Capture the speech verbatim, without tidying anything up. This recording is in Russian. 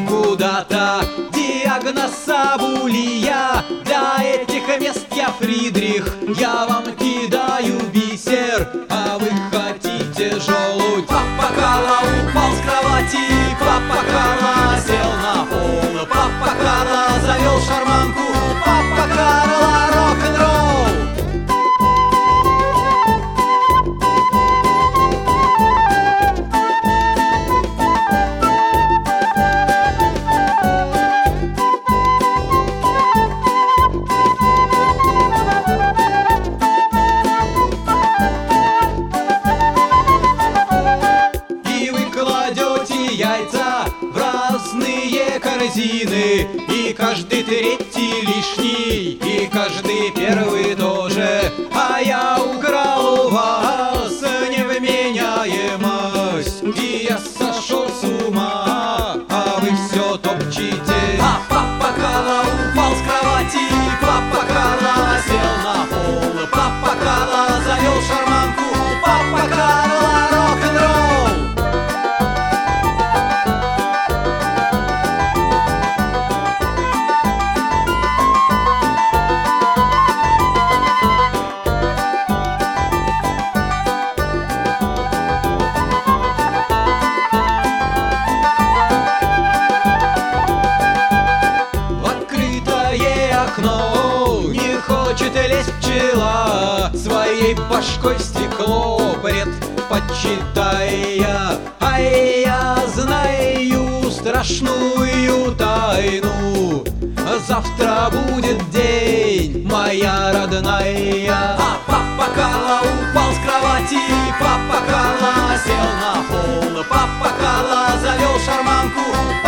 куда-то. Диагноз Савулия, для этих мест я Фридрих. Я вам кидаю бисер, а вы хотите желудь. Папа Карло упал с кровати, папа Карло сел на пол, папа Карло завел шарманку, папа Карло рок-н-ролл. Яйца в разные корзины, и каждый третий лишний, и каждый первый тоже. А я украл у вас невменяемость, и я сошел с ума, а вы все топчите. А папа Карло упал с кровати, папа Карло сел на пол, папа Карло завел шарманку, папа Карло рок-н-ролл. Не хочет лезть пчела, своей башкой в стекло предпочитая. А я знаю страшную тайну, завтра будет день, моя родная. А папа Карло упал с кровати, папа Карло сел на пол, папа Карло завел шарманку,